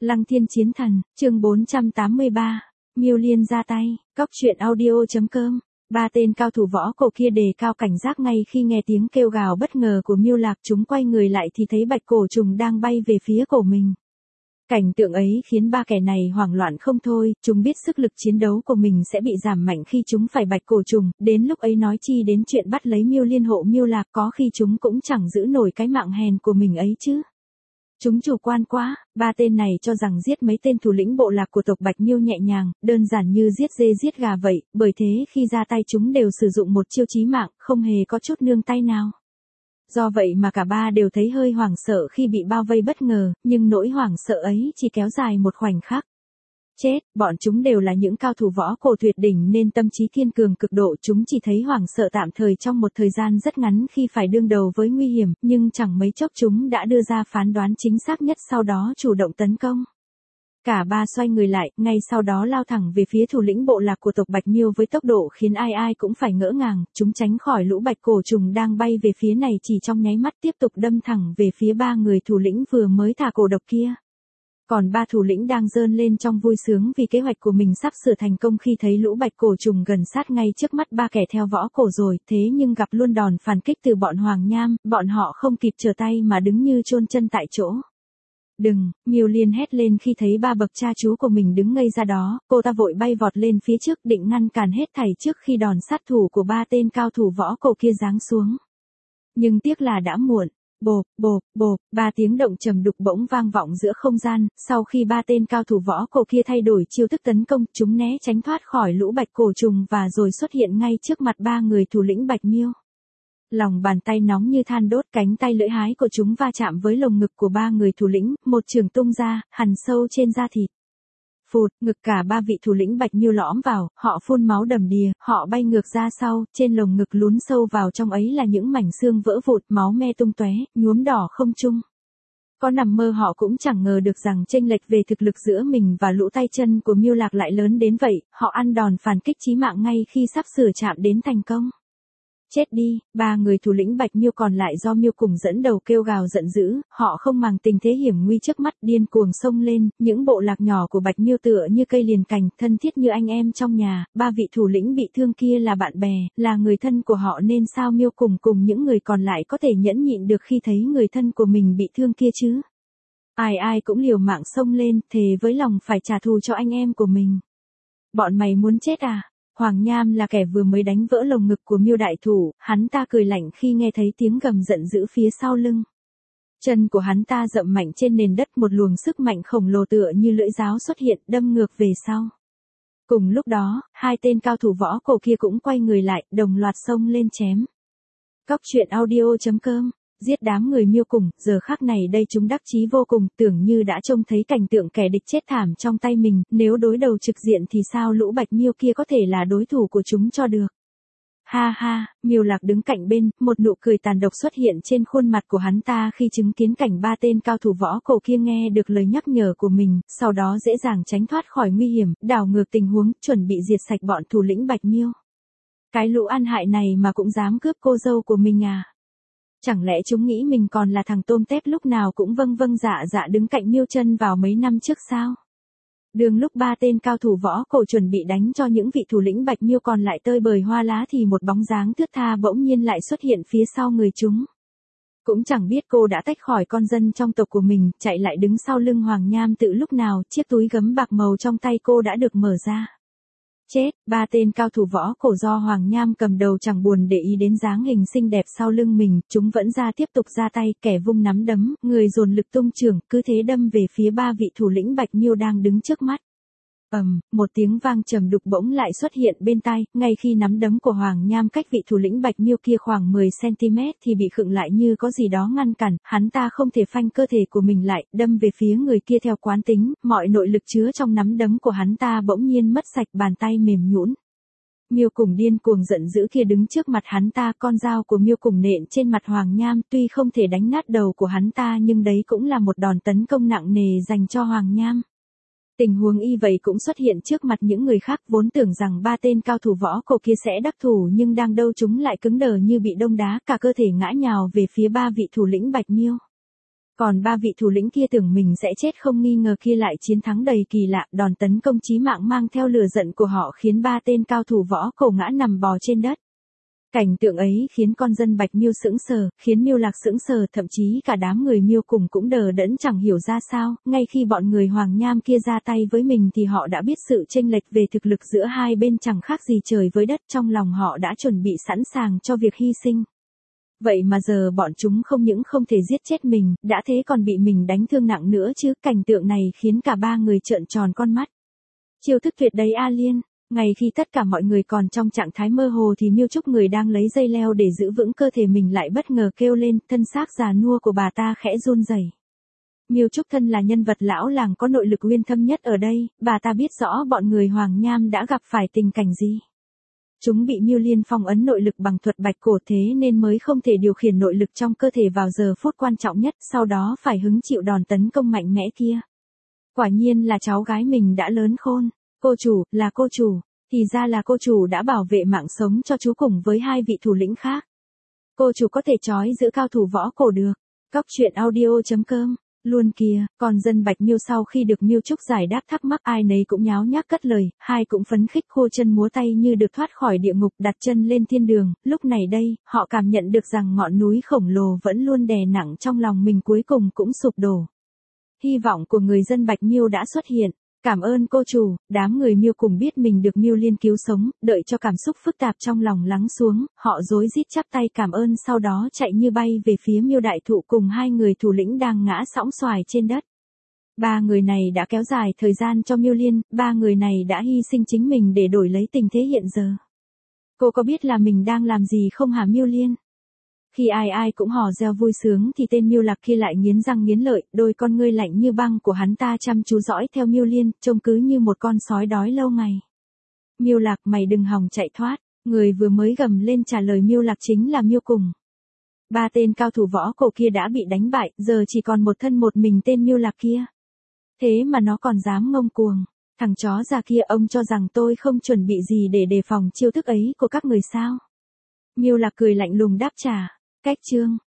Lăng Thiên Chiến Thần, chương 483, Miêu Liên ra tay, cóc truyện audio.com. Ba tên cao thủ võ cổ kia đề cao cảnh giác ngay khi nghe tiếng kêu gào bất ngờ của Miêu Lạc, chúng quay người lại thì thấy bạch cổ trùng đang bay về phía cổ mình. Cảnh tượng ấy khiến ba kẻ này hoảng loạn không thôi, chúng biết sức lực chiến đấu của mình sẽ bị giảm mạnh khi chúng phải bạch cổ trùng, đến lúc ấy nói chi đến chuyện bắt lấy Miêu Liên hộ Miêu Lạc, có khi chúng cũng chẳng giữ nổi cái mạng hèn của mình ấy chứ. Chúng chủ quan quá, ba tên này cho rằng giết mấy tên thủ lĩnh bộ lạc của tộc Bạch Miêu nhẹ nhàng, đơn giản như giết dê giết gà vậy, bởi thế khi ra tay chúng đều sử dụng một chiêu chí mạng, không hề có chút nương tay nào. Do vậy mà cả ba đều thấy hơi hoảng sợ khi bị bao vây bất ngờ, nhưng nỗi hoảng sợ ấy chỉ kéo dài một khoảnh khắc. Chết, bọn chúng đều là những cao thủ võ cổ tuyệt đỉnh nên tâm trí kiên cường cực độ, chúng chỉ thấy hoảng sợ tạm thời trong một thời gian rất ngắn khi phải đương đầu với nguy hiểm, nhưng chẳng mấy chốc chúng đã đưa ra phán đoán chính xác nhất, sau đó chủ động tấn công. Cả ba xoay người lại, ngay sau đó lao thẳng về phía thủ lĩnh bộ lạc của tộc Bạch Miêu với tốc độ khiến ai ai cũng phải ngỡ ngàng, chúng tránh khỏi lũ bạch cổ trùng đang bay về phía này chỉ trong nháy mắt, tiếp tục đâm thẳng về phía ba người thủ lĩnh vừa mới thả cổ độc kia. Còn ba thủ lĩnh đang rơn lên trong vui sướng vì kế hoạch của mình sắp sửa thành công khi thấy lũ bạch cổ trùng gần sát ngay trước mắt ba kẻ theo võ cổ rồi, thế nhưng gặp luôn đòn phản kích từ bọn Hoàng Nham, bọn họ không kịp trở tay mà đứng như chôn chân tại chỗ. Đừng, Miêu Liên hét lên khi thấy ba bậc cha chú của mình đứng ngây ra đó, cô ta vội bay vọt lên phía trước định ngăn cản hết thảy trước khi đòn sát thủ của ba tên cao thủ võ cổ kia giáng xuống. Nhưng tiếc là đã muộn. Bộp, bộp, bộp, ba tiếng động trầm đục bỗng vang vọng giữa không gian, sau khi ba tên cao thủ võ cổ kia thay đổi chiêu thức tấn công, chúng né tránh thoát khỏi lũ bạch cổ trùng và rồi xuất hiện ngay trước mặt ba người thủ lĩnh Bạch Miêu. Lòng bàn tay nóng như than đốt, cánh tay lưỡi hái của chúng va chạm với lồng ngực của ba người thủ lĩnh, một chưởng tung ra, hằn sâu trên da thịt. Phụt, ngực cả ba vị thủ lĩnh Bạch Miêu lõm vào, họ phun máu đầm đìa, họ bay ngược ra sau, trên lồng ngực lún sâu vào trong ấy là những mảnh xương vỡ vụn, máu me tung tóe, nhuốm đỏ không trung. Có nằm mơ họ cũng chẳng ngờ được rằng chênh lệch về thực lực giữa mình và lũ tay chân của Miêu Lạc lại lớn đến vậy, họ ăn đòn phản kích chí mạng ngay khi sắp sửa chạm đến thành công. Chết đi, ba người thủ lĩnh Bạch Miêu còn lại do Miêu Cùng dẫn đầu kêu gào giận dữ, họ không màng tình thế hiểm nguy trước mắt, điên cuồng xông lên, những bộ lạc nhỏ của Bạch Miêu tựa như cây liền cành, thân thiết như anh em trong nhà, ba vị thủ lĩnh bị thương kia là bạn bè, là người thân của họ nên sao Miêu Cùng cùng những người còn lại có thể nhẫn nhịn được khi thấy người thân của mình bị thương kia chứ? Ai ai cũng liều mạng xông lên, thề với lòng phải trả thù cho anh em của mình. Bọn mày muốn chết à? Hoàng Nham là kẻ vừa mới đánh vỡ lồng ngực của Miêu đại thủ, hắn ta cười lạnh khi nghe thấy tiếng gầm giận dữ phía sau lưng. Chân của hắn ta dậm mạnh trên nền đất, một luồng sức mạnh khổng lồ tựa như lưỡi giáo xuất hiện, đâm ngược về sau. Cùng lúc đó, hai tên cao thủ võ cổ kia cũng quay người lại, đồng loạt xông lên chém. Cóc truyện audio.com. Giết đám người Miêu Cùng, giờ khắc này đây chúng đắc chí vô cùng, tưởng như đã trông thấy cảnh tượng kẻ địch chết thảm trong tay mình, nếu đối đầu trực diện thì sao lũ Bạch Miêu kia có thể là đối thủ của chúng cho được. Ha ha, Miêu Lạc đứng cạnh bên, một nụ cười tàn độc xuất hiện trên khuôn mặt của hắn ta khi chứng kiến cảnh ba tên cao thủ võ cổ kia nghe được lời nhắc nhở của mình, sau đó dễ dàng tránh thoát khỏi nguy hiểm, đảo ngược tình huống, chuẩn bị diệt sạch bọn thủ lĩnh Bạch Miêu. Cái lũ ăn hại này mà cũng dám cướp cô dâu của mình à? Chẳng lẽ chúng nghĩ mình còn là thằng tôm tép lúc nào cũng vâng vâng dạ dạ đứng cạnh Miêu Chân vào mấy năm trước sao? Đường lúc ba tên cao thủ võ cổ chuẩn bị đánh cho những vị thủ lĩnh Bạch Miêu còn lại tơi bời hoa lá thì một bóng dáng thướt tha bỗng nhiên lại xuất hiện phía sau người chúng. Cũng chẳng biết cô đã tách khỏi con dân trong tộc của mình, chạy lại đứng sau lưng Hoàng Nham từ lúc nào, chiếc túi gấm bạc màu trong tay cô đã được mở ra. Chết, ba tên cao thủ võ cổ do Hoàng Nham cầm đầu chẳng buồn để ý đến dáng hình xinh đẹp sau lưng mình, chúng vẫn tiếp tục ra tay, kẻ vung nắm đấm, người dồn lực tung chưởng, cứ thế đâm về phía ba vị thủ lĩnh Bạch Miêu đang đứng trước mắt. Một tiếng vang trầm đục bỗng lại xuất hiện bên tai, ngay khi nắm đấm của Hoàng Nham cách vị thủ lĩnh Bạch Miêu kia khoảng 10 cm thì bị khựng lại như có gì đó ngăn cản, hắn ta không thể phanh cơ thể của mình lại, đâm về phía người kia theo quán tính, mọi nội lực chứa trong nắm đấm của hắn ta bỗng nhiên mất sạch, bàn tay mềm nhũn. Miêu Cùng điên cuồng giận dữ kia đứng trước mặt hắn ta, con dao của Miêu Cùng nện trên mặt Hoàng Nham, tuy không thể đánh nát đầu của hắn ta nhưng đấy cũng là một đòn tấn công nặng nề dành cho Hoàng Nham. Tình huống y vậy cũng xuất hiện trước mặt những người khác, vốn tưởng rằng ba tên cao thủ võ cổ kia sẽ đắc thủ nhưng đang đâu chúng lại cứng đờ như bị đông đá, cả cơ thể ngã nhào về phía ba vị thủ lĩnh Bạch Miêu. Còn ba vị thủ lĩnh kia tưởng mình sẽ chết không nghi ngờ kia lại chiến thắng đầy kỳ lạ, đòn tấn công chí mạng mang theo lửa giận của họ khiến ba tên cao thủ võ cổ ngã nằm bò trên đất. Cảnh tượng ấy khiến con dân Bạch Miêu sững sờ, khiến Miêu Lạc sững sờ, thậm chí cả đám người Miêu cùng cũng đờ đẫn chẳng hiểu ra sao, ngay khi bọn người Hoàng Nham kia ra tay với mình thì họ đã biết sự chênh lệch về thực lực giữa hai bên chẳng khác gì trời với đất, trong lòng họ đã chuẩn bị sẵn sàng cho việc hy sinh. Vậy mà giờ bọn chúng không những không thể giết chết mình, đã thế còn bị mình đánh thương nặng nữa chứ, cảnh tượng này khiến cả ba người trợn tròn con mắt. Chiêu thức tuyệt đấy A Liên. Ngay khi tất cả mọi người còn trong trạng thái mơ hồ thì Miêu Trúc người đang lấy dây leo để giữ vững cơ thể mình lại bất ngờ kêu lên, thân xác già nua của bà ta khẽ run rẩy. Miêu Trúc thân là nhân vật lão làng có nội lực uyên thâm nhất ở đây, bà ta biết rõ bọn người Hoàng Nham đã gặp phải tình cảnh gì. Chúng bị Miêu Liên phong ấn nội lực bằng thuật bạch cổ thế nên mới không thể điều khiển nội lực trong cơ thể vào giờ phút quan trọng nhất, sau đó phải hứng chịu đòn tấn công mạnh mẽ kia. Quả nhiên là cháu gái mình đã lớn khôn. Cô chủ, là cô chủ, thì ra là cô chủ đã bảo vệ mạng sống cho chú cùng với hai vị thủ lĩnh khác. Cô chủ có thể trói giữ cao thủ võ cổ được. Cóc truyện audio.com. Luôn kìa, còn dân Bạch Miêu sau khi được Miêu Trúc giải đáp thắc mắc ai nấy cũng nháo nhác cất lời, hai cũng phấn khích khô chân múa tay như được thoát khỏi địa ngục đặt chân lên thiên đường, lúc này đây, họ cảm nhận được rằng ngọn núi khổng lồ vẫn luôn đè nặng trong lòng mình cuối cùng cũng sụp đổ. Hy vọng của người dân Bạch Miêu đã xuất hiện. Cảm ơn cô chủ, đám người Miêu cùng biết mình được Miêu Liên cứu sống, đợi cho cảm xúc phức tạp trong lòng lắng xuống, họ rối rít chắp tay cảm ơn sau đó chạy như bay về phía Miêu Đại Thụ cùng hai người thủ lĩnh đang ngã sõng soài trên đất. Ba người này đã kéo dài thời gian cho Miêu Liên, ba người này đã hy sinh chính mình để đổi lấy tình thế hiện giờ. Cô có biết là mình đang làm gì không hả Miêu Liên? Khi ai ai cũng hò reo vui sướng thì tên Miêu Lạc kia lại nghiến răng nghiến lợi, đôi con ngươi lạnh như băng của hắn ta chăm chú dõi theo Miêu Liên, trông cứ như một con sói đói lâu ngày. Miêu Lạc mày đừng hòng chạy thoát, người vừa mới gầm lên trả lời Miêu Lạc chính là Miêu Cùng. Ba tên cao thủ võ cổ kia đã bị đánh bại, giờ chỉ còn một thân một mình tên Miêu Lạc kia. Thế mà nó còn dám ngông cuồng, thằng chó già kia ông cho rằng tôi không chuẩn bị gì để đề phòng chiêu thức ấy của các người sao? Miêu Lạc cười lạnh lùng đáp trả. Cách chương